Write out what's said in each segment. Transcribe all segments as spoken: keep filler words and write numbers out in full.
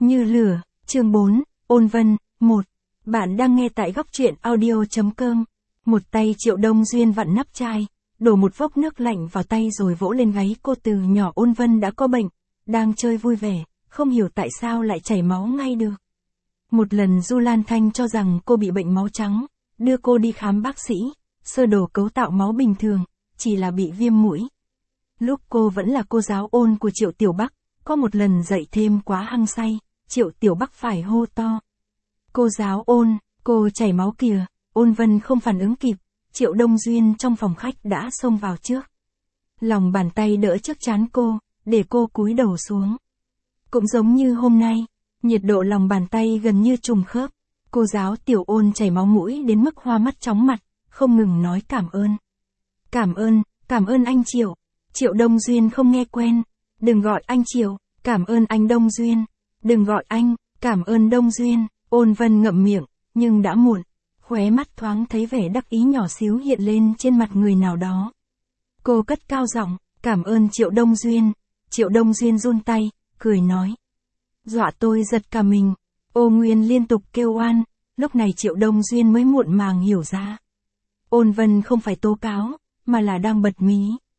Như lửa, chương bốn, Ôn Vân, một. Bạn đang nghe tại góc truyện audio.com. Một tay Triệu Đông Duyên vặn nắp chai, đổ một vốc nước lạnh vào tay rồi vỗ lên gáy cô. Từ nhỏ Ôn Vân đã có bệnh, đang chơi vui vẻ, không hiểu tại sao lại chảy máu ngay được. Một lần Du Lan Thanh cho rằng cô bị bệnh máu trắng, đưa cô đi khám bác sĩ, sơ đồ cấu tạo máu bình thường, chỉ là bị viêm mũi. Lúc cô vẫn là cô giáo Ôn của Triệu Tiểu Bắc, có một lần dạy thêm quá hăng say, Triệu Tiểu Bắc phải hô to. Cô giáo Ôn, cô chảy máu kìa. Ôn Vân không phản ứng kịp, Triệu Đông Duyên trong phòng khách đã xông vào trước. Lòng bàn tay đỡ trước trán cô, để cô cúi đầu xuống. Cũng giống như hôm nay, nhiệt độ lòng bàn tay gần như trùng khớp. Cô giáo Tiểu Ôn chảy máu mũi đến mức hoa mắt chóng mặt, không ngừng nói cảm ơn. Cảm ơn, cảm ơn anh Triệu. Triệu Đông Duyên không nghe quen. Đừng gọi anh Triệu, cảm ơn anh Đông Duyên. Đừng gọi anh, cảm ơn Đông Duyên. Ôn Vân ngậm miệng, nhưng đã muộn. Khóe mắt thoáng thấy vẻ đắc ý nhỏ xíu hiện lên trên mặt người nào đó. Cô cất cao giọng, cảm ơn Triệu Đông Duyên. Triệu Đông Duyên run tay, cười nói. Dọa tôi giật cả mình. Ô Nguyên liên tục kêu oan, lúc này Triệu Đông Duyên mới muộn màng hiểu ra. Ôn Vân không phải tố cáo, mà là đang bật mí.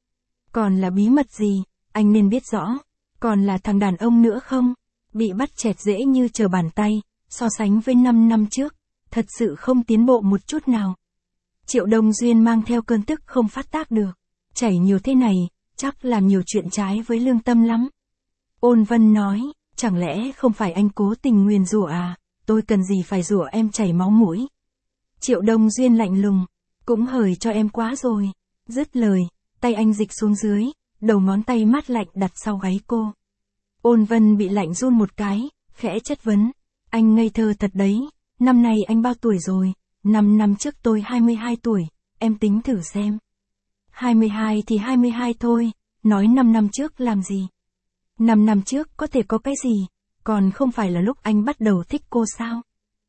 Còn là bí mật gì, anh nên biết rõ. Còn là thằng đàn ông nữa không? Bị bắt chẹt dễ như trở bàn tay, so sánh với năm năm trước, thật sự không tiến bộ một chút nào. Triệu Đông Duyên mang theo cơn tức không phát tác được. Chảy nhiều thế này, chắc làm nhiều chuyện trái với lương tâm lắm. Ôn Vân nói, chẳng lẽ không phải anh cố tình nguyền rủa à, tôi cần gì phải rủa em chảy máu mũi. Triệu Đông Duyên lạnh lùng, cũng hời cho em quá rồi. Dứt lời, tay anh dịch xuống dưới, đầu ngón tay mát lạnh đặt sau gáy cô. Ôn Vân bị lạnh run một cái, khẽ chất vấn. Anh ngây thơ thật đấy, năm nay anh bao tuổi rồi? Năm năm trước tôi hai mươi hai tuổi, em tính thử xem. hai mươi hai thì hai mươi hai thôi, nói năm năm trước làm gì? năm năm trước có thể có cái gì, còn không phải là lúc anh bắt đầu thích cô sao?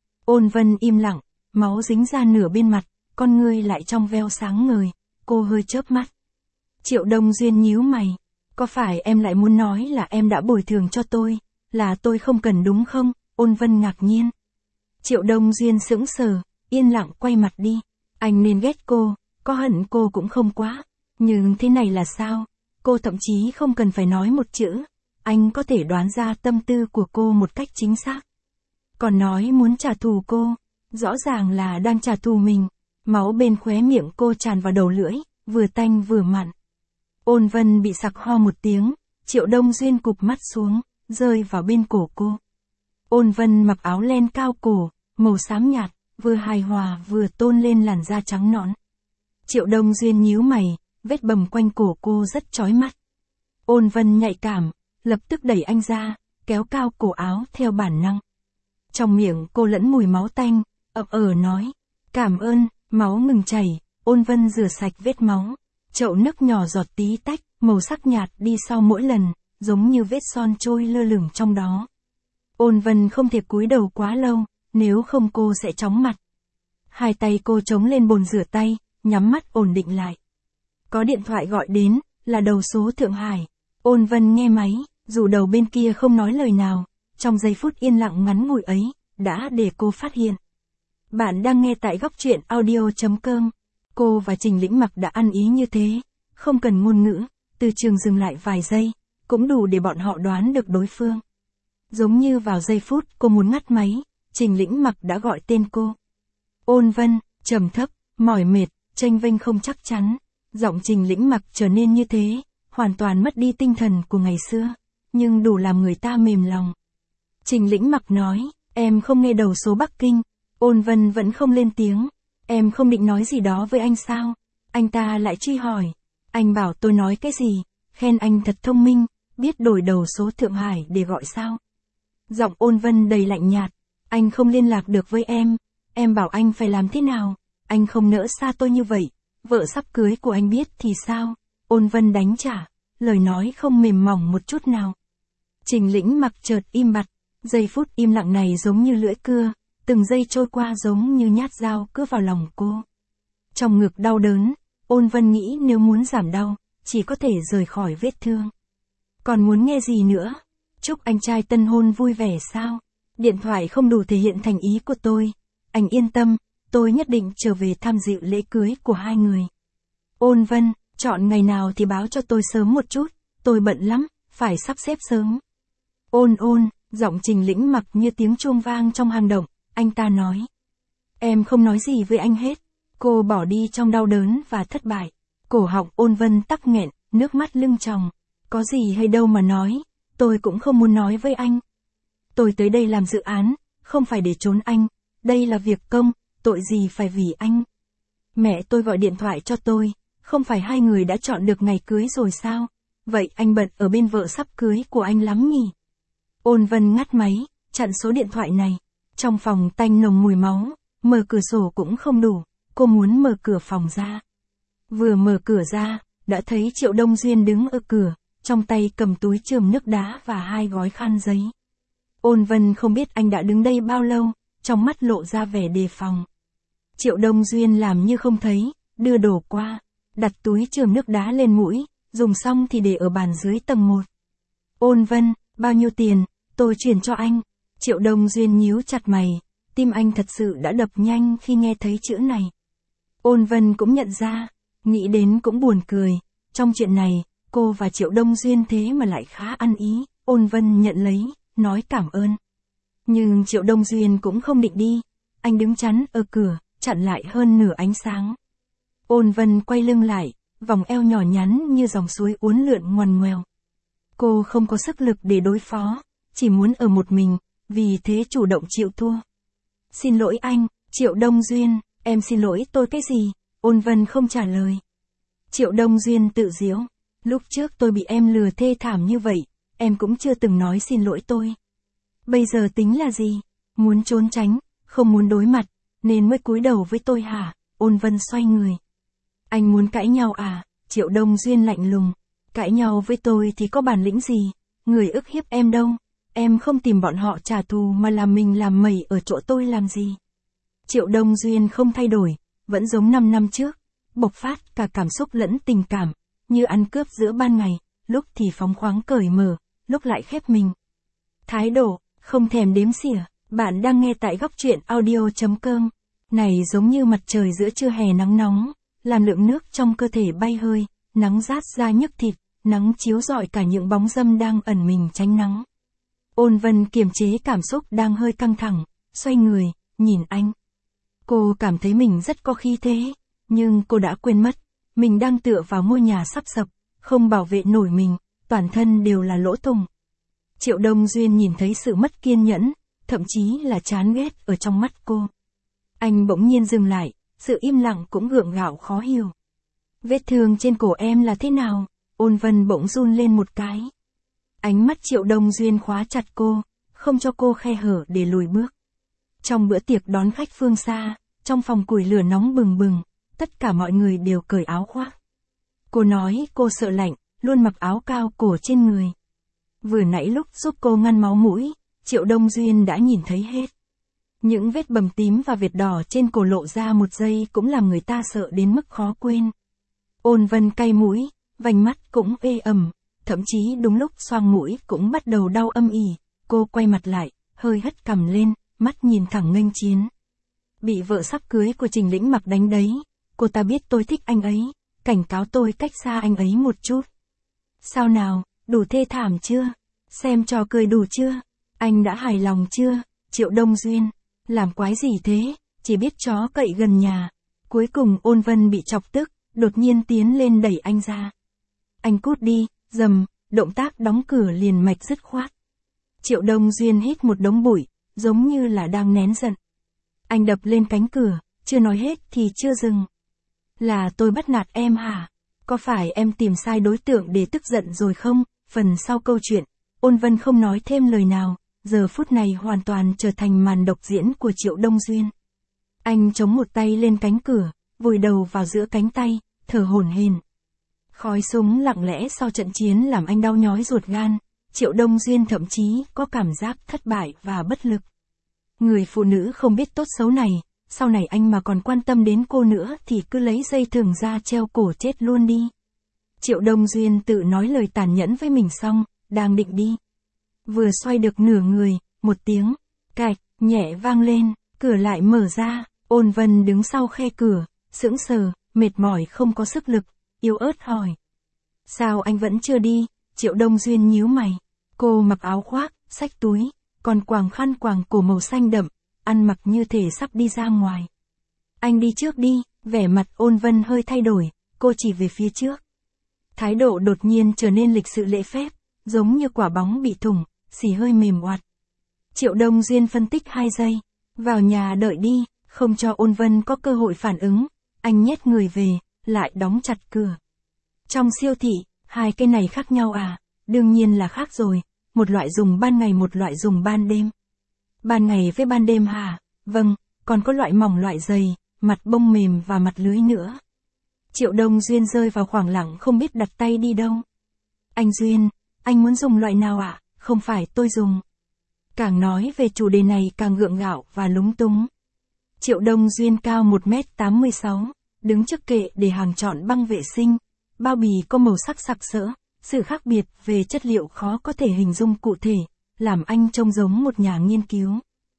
Ôn Vân im lặng, máu dính ra nửa bên mặt, con ngươi lại trong veo sáng ngời, cô hơi chớp mắt. Triệu Đông Duyên nhíu mày, có phải em lại muốn nói là em đã bồi thường cho tôi, là tôi không cần đúng không? Ôn Vân ngạc nhiên. Triệu Đông Duyên sững sờ, yên lặng quay mặt đi. Anh nên ghét cô, có hận cô cũng không quá. Nhưng thế này là sao? Cô thậm chí không cần phải nói một chữ. Anh có thể đoán ra tâm tư của cô một cách chính xác. Còn nói muốn trả thù cô, rõ ràng là đang trả thù mình. Máu bên khóe miệng cô tràn vào đầu lưỡi, vừa tanh vừa mặn. Ôn Vân bị sặc ho một tiếng, Triệu Đông Duyên cụp mắt xuống, rơi vào bên cổ cô. Ôn Vân mặc áo len cao cổ, màu xám nhạt, vừa hài hòa vừa tôn lên làn da trắng nõn. Triệu Đông Duyên nhíu mày, vết bầm quanh cổ cô rất chói mắt. Ôn Vân nhạy cảm, lập tức đẩy anh ra, kéo cao cổ áo theo bản năng. Trong miệng cô lẫn mùi máu tanh, ậm ờ nói, cảm ơn. Máu ngừng chảy, Ôn Vân rửa sạch vết máu. Chậu nước nhỏ giọt tí tách, màu sắc nhạt đi sau mỗi lần, giống như vết son trôi lơ lửng trong đó. Ôn Vân không thể cúi đầu quá lâu, nếu không cô sẽ chóng mặt. Hai tay cô chống lên bồn rửa tay, nhắm mắt ổn định lại. Có điện thoại gọi đến, là đầu số Thượng Hải. Ôn Vân nghe máy, dù đầu bên kia không nói lời nào, trong giây phút yên lặng ngắn ngủi ấy, đã để cô phát hiện. Bạn đang nghe tại góc truyện audio.com. Cô và Trình Lĩnh Mặc đã ăn ý như thế, không cần ngôn ngữ, từ trường dừng lại vài giây, cũng đủ để bọn họ đoán được đối phương. Giống như vào giây phút cô muốn ngắt máy, Trình Lĩnh Mặc đã gọi tên cô. Ôn Vân, trầm thấp, mỏi mệt, chênh vênh không chắc chắn. Giọng Trình Lĩnh Mặc trở nên như thế, hoàn toàn mất đi tinh thần của ngày xưa, nhưng đủ làm người ta mềm lòng. Trình Lĩnh Mặc nói, em không nghe đầu số Bắc Kinh. Ôn Vân vẫn không lên tiếng. Em không định nói gì đó với anh sao? Anh ta lại truy hỏi. Anh bảo tôi nói cái gì? Khen anh thật thông minh, biết đổi đầu số Thượng Hải để gọi sao? Giọng Ôn Vân đầy lạnh nhạt. Anh không liên lạc được với em. Em bảo anh phải làm thế nào? Anh không nỡ xa tôi như vậy. Vợ sắp cưới của anh biết thì sao? Ôn Vân đánh trả. Lời nói không mềm mỏng một chút nào. Trình Lĩnh Mặc chợt im bặt. Giây phút im lặng này giống như lưỡi cưa. Từng giây trôi qua giống như nhát dao cứa vào lòng cô. Trong ngực đau đớn, Ôn Vân nghĩ nếu muốn giảm đau, chỉ có thể rời khỏi vết thương. Còn muốn nghe gì nữa? Chúc anh trai tân hôn vui vẻ sao? Điện thoại không đủ thể hiện thành ý của tôi. Anh yên tâm, tôi nhất định trở về tham dự lễ cưới của hai người. Ôn Vân, chọn ngày nào thì báo cho tôi sớm một chút, tôi bận lắm, phải sắp xếp sớm. Ôn ôn, giọng Trình Lĩnh Mặc như tiếng chuông vang trong hang động, anh ta nói. Em không nói gì với anh hết. Cô bỏ đi trong đau đớn và thất bại. Cổ họng Ôn Vân tắc nghẹn, nước mắt lưng tròng. Có gì hay đâu mà nói, tôi cũng không muốn nói với anh. Tôi tới đây làm dự án, không phải để trốn anh, đây là việc công, tội gì phải vì anh. Mẹ tôi gọi điện thoại cho tôi, không phải hai người đã chọn được ngày cưới rồi sao? Vậy anh bận ở bên vợ sắp cưới của anh lắm nhỉ? Ôn Vân ngắt máy, chặn số điện thoại này. Trong phòng tanh nồng mùi máu, mở cửa sổ cũng không đủ, cô muốn mở cửa phòng ra. Vừa mở cửa ra, đã thấy Triệu Đông Duyên đứng ở cửa, trong tay cầm túi chườm nước đá và hai gói khăn giấy. Ôn Vân không biết anh đã đứng đây bao lâu, trong mắt lộ ra vẻ đề phòng. Triệu Đông Duyên làm như không thấy, đưa đồ qua, đặt túi chườm nước đá lên mũi, dùng xong thì để ở bàn dưới tầng một. Ôn Vân, bao nhiêu tiền, tôi chuyển cho anh. Triệu Đông Duyên nhíu chặt mày, tim anh thật sự đã đập nhanh khi nghe thấy chữ này. Ôn Vân cũng nhận ra, nghĩ đến cũng buồn cười, trong chuyện này, cô và Triệu Đông Duyên thế mà lại khá ăn ý. Ôn Vân nhận lấy, nói cảm ơn. Nhưng Triệu Đông Duyên cũng không định đi, anh đứng chắn ở cửa, chặn lại hơn nửa ánh sáng. Ôn Vân quay lưng lại, vòng eo nhỏ nhắn như dòng suối uốn lượn ngoằn ngoèo. Cô không có sức lực để đối phó, chỉ muốn ở một mình, vì thế chủ động chịu thua. Xin lỗi anh, Triệu Đông Duyên, em xin lỗi tôi cái gì? Ôn Vân không trả lời. Triệu Đông Duyên tự giễu, lúc trước tôi bị em lừa thê thảm như vậy, em cũng chưa từng nói xin lỗi tôi. Bây giờ tính là gì? Muốn trốn tránh, không muốn đối mặt, nên mới cúi đầu với tôi hả? Ôn Vân xoay người. Anh muốn cãi nhau à? Triệu Đông Duyên lạnh lùng. Cãi nhau với tôi thì có bản lĩnh gì? Người ức hiếp em đâu? Em không tìm bọn họ trả thù mà làm mình làm mẩy ở chỗ tôi làm gì? Triệu Đông Duyên không thay đổi, vẫn giống năm năm trước, bộc phát cả cảm xúc lẫn tình cảm, như ăn cướp giữa ban ngày, lúc thì phóng khoáng cởi mở, lúc lại khép mình. Thái độ, không thèm đếm xỉa. Bạn đang nghe tại góc truyện audio chấm com. Này giống như mặt trời giữa trưa hè nắng nóng, làm lượng nước trong cơ thể bay hơi, nắng rát ra nhức thịt, nắng chiếu rọi cả những bóng dâm đang ẩn mình tránh nắng. Ôn Vân kiềm chế cảm xúc đang hơi căng thẳng, xoay người, nhìn anh. Cô cảm thấy mình rất có khí thế, nhưng cô đã quên mất, mình đang tựa vào ngôi nhà sắp sập, không bảo vệ nổi mình, toàn thân đều là lỗ thủng. Triệu Đông Duyên nhìn thấy sự mất kiên nhẫn, thậm chí là chán ghét ở trong mắt cô. Anh bỗng nhiên dừng lại, sự im lặng cũng gượng gạo khó hiểu. Vết thương trên cổ em là thế nào? Ôn Vân bỗng run lên một cái. Ánh mắt Triệu Đông Duyên khóa chặt cô, không cho cô khe hở để lùi bước. Trong bữa tiệc đón khách phương xa, trong phòng củi lửa nóng bừng bừng, tất cả mọi người đều cởi áo khoác. Cô nói cô sợ lạnh, luôn mặc áo cao cổ trên người. Vừa nãy lúc giúp cô ngăn máu mũi, Triệu Đông Duyên đã nhìn thấy hết. Những vết bầm tím và vệt đỏ trên cổ lộ ra một giây cũng làm người ta sợ đến mức khó quên. Ôn Vân cay mũi, vành mắt cũng ê ẩm, thậm chí đúng lúc xoang mũi cũng bắt đầu đau âm ỉ. Cô quay mặt lại, hơi hất cằm lên, mắt nhìn thẳng nghênh chiến. Bị vợ sắp cưới của Trình Lĩnh Mặc đánh đấy, cô ta biết tôi thích anh ấy, cảnh cáo tôi cách xa anh ấy một chút. Sao nào, đủ thê thảm chưa? Xem trò cười đủ chưa? Anh đã hài lòng chưa? Triệu Đông Duyên, làm quái gì thế, chỉ biết chó cậy gần nhà. Cuối cùng Ôn Vân bị chọc tức, đột nhiên tiến lên đẩy anh ra. Anh cút đi, dầm, động tác đóng cửa liền mạch dứt khoát. Triệu Đông Duyên hít một đống bụi, giống như là đang nén giận. Anh đập lên cánh cửa, chưa nói hết thì chưa dừng. Là tôi bắt nạt em hả? Có phải em tìm sai đối tượng để tức giận rồi không? Phần sau câu chuyện, Ôn Vân không nói thêm lời nào, giờ phút này hoàn toàn trở thành màn độc diễn của Triệu Đông Duyên. Anh chống một tay lên cánh cửa, vùi đầu vào giữa cánh tay, thở hổn hển. Khói súng lặng lẽ sau trận chiến làm anh đau nhói ruột gan, Triệu Đông Duyên thậm chí có cảm giác thất bại và bất lực. Người phụ nữ không biết tốt xấu này, sau này anh mà còn quan tâm đến cô nữa thì cứ lấy dây thừng ra treo cổ chết luôn đi. Triệu Đông Duyên tự nói lời tàn nhẫn với mình xong, đang định đi. Vừa xoay được nửa người, một tiếng, cạch, nhẹ vang lên, cửa lại mở ra, Ôn Vân đứng sau khe cửa, sững sờ, mệt mỏi không có sức lực, yếu ớt hỏi. Sao anh vẫn chưa đi? Triệu Đông Duyên nhíu mày. Cô mặc áo khoác, xách túi, còn quàng khăn quàng cổ màu xanh đậm, ăn mặc như thể sắp đi ra ngoài. Anh đi trước đi, vẻ mặt Ôn Vân hơi thay đổi, cô chỉ về phía trước. Thái độ đột nhiên trở nên lịch sự lễ phép, giống như quả bóng bị thủng, xì hơi mềm oặt. Triệu Đông Duyên phân tích hai giây, vào nhà đợi đi, không cho Ôn Vân có cơ hội phản ứng, anh nhét người về, lại đóng chặt cửa. Trong siêu thị, hai cái này khác nhau à? Đương nhiên là khác rồi, một loại dùng ban ngày một loại dùng ban đêm. Ban ngày với ban đêm hả? Vâng, còn có loại mỏng loại dày, mặt bông mềm và mặt lưới nữa. Triệu Đông Duyên rơi vào khoảng lặng không biết đặt tay đi đâu. Anh Duyên, anh muốn dùng loại nào ạ? À? Không phải tôi dùng. Càng nói về chủ đề này càng gượng gạo và lúng túng. Triệu Đông Duyên cao một mét tám mươi sáu, đứng trước kệ để hàng chọn băng vệ sinh, bao bì có màu sắc sặc sỡ, sự khác biệt về chất liệu khó có thể hình dung cụ thể, làm anh trông giống một nhà nghiên cứu.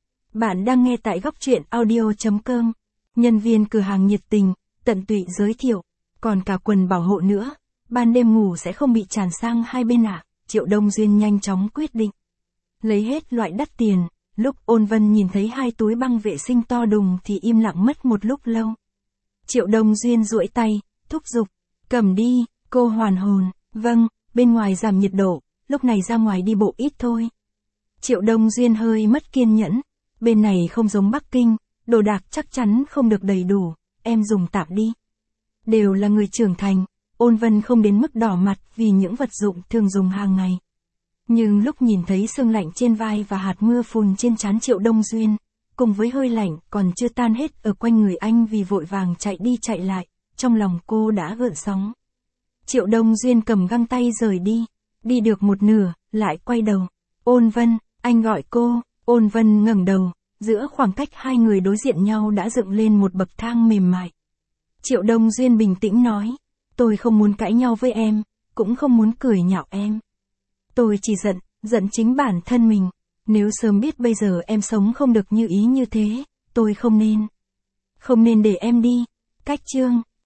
Bạn đang nghe tại góc truyện audio chấm com. Nhân viên cửa hàng nhiệt tình, tận tụy giới thiệu, còn cả quần bảo hộ nữa, ban đêm ngủ sẽ không bị tràn sang hai bên ạ. À? Triệu Đông Duyên nhanh chóng quyết định. Lấy hết loại đắt tiền, lúc Ôn Vân nhìn thấy hai túi băng vệ sinh to đùng thì im lặng mất một lúc lâu. Triệu Đông Duyên duỗi tay, thúc giục, cầm đi, cô hoàn hồn, vâng, bên ngoài giảm nhiệt độ, lúc này ra ngoài đi bộ ít thôi. Triệu Đông Duyên hơi mất kiên nhẫn, bên này không giống Bắc Kinh, đồ đạc chắc chắn không được đầy đủ, em dùng tạm đi. Đều là người trưởng thành, Ôn Vân không đến mức đỏ mặt vì những vật dụng thường dùng hàng ngày. Nhưng lúc nhìn thấy sương lạnh trên vai và hạt mưa phùn trên trán Triệu Đông Duyên, cùng với hơi lạnh còn chưa tan hết ở quanh người anh vì vội vàng chạy đi chạy lại, trong lòng cô đã gợn sóng. Triệu Đông Duyên cầm găng tay rời đi, đi được một nửa, lại quay đầu. Ôn Vân, anh gọi cô. Ôn Vân ngẩng đầu, giữa khoảng cách hai người đối diện nhau đã dựng lên một bậc thang mềm mại. Triệu Đông Duyên bình tĩnh nói, tôi không muốn cãi nhau với em, cũng không muốn cười nhạo em. Tôi chỉ giận, giận chính bản thân mình. Nếu sớm biết bây giờ em sống không được như ý như thế, tôi không nên. Không nên để em đi. Cách chương.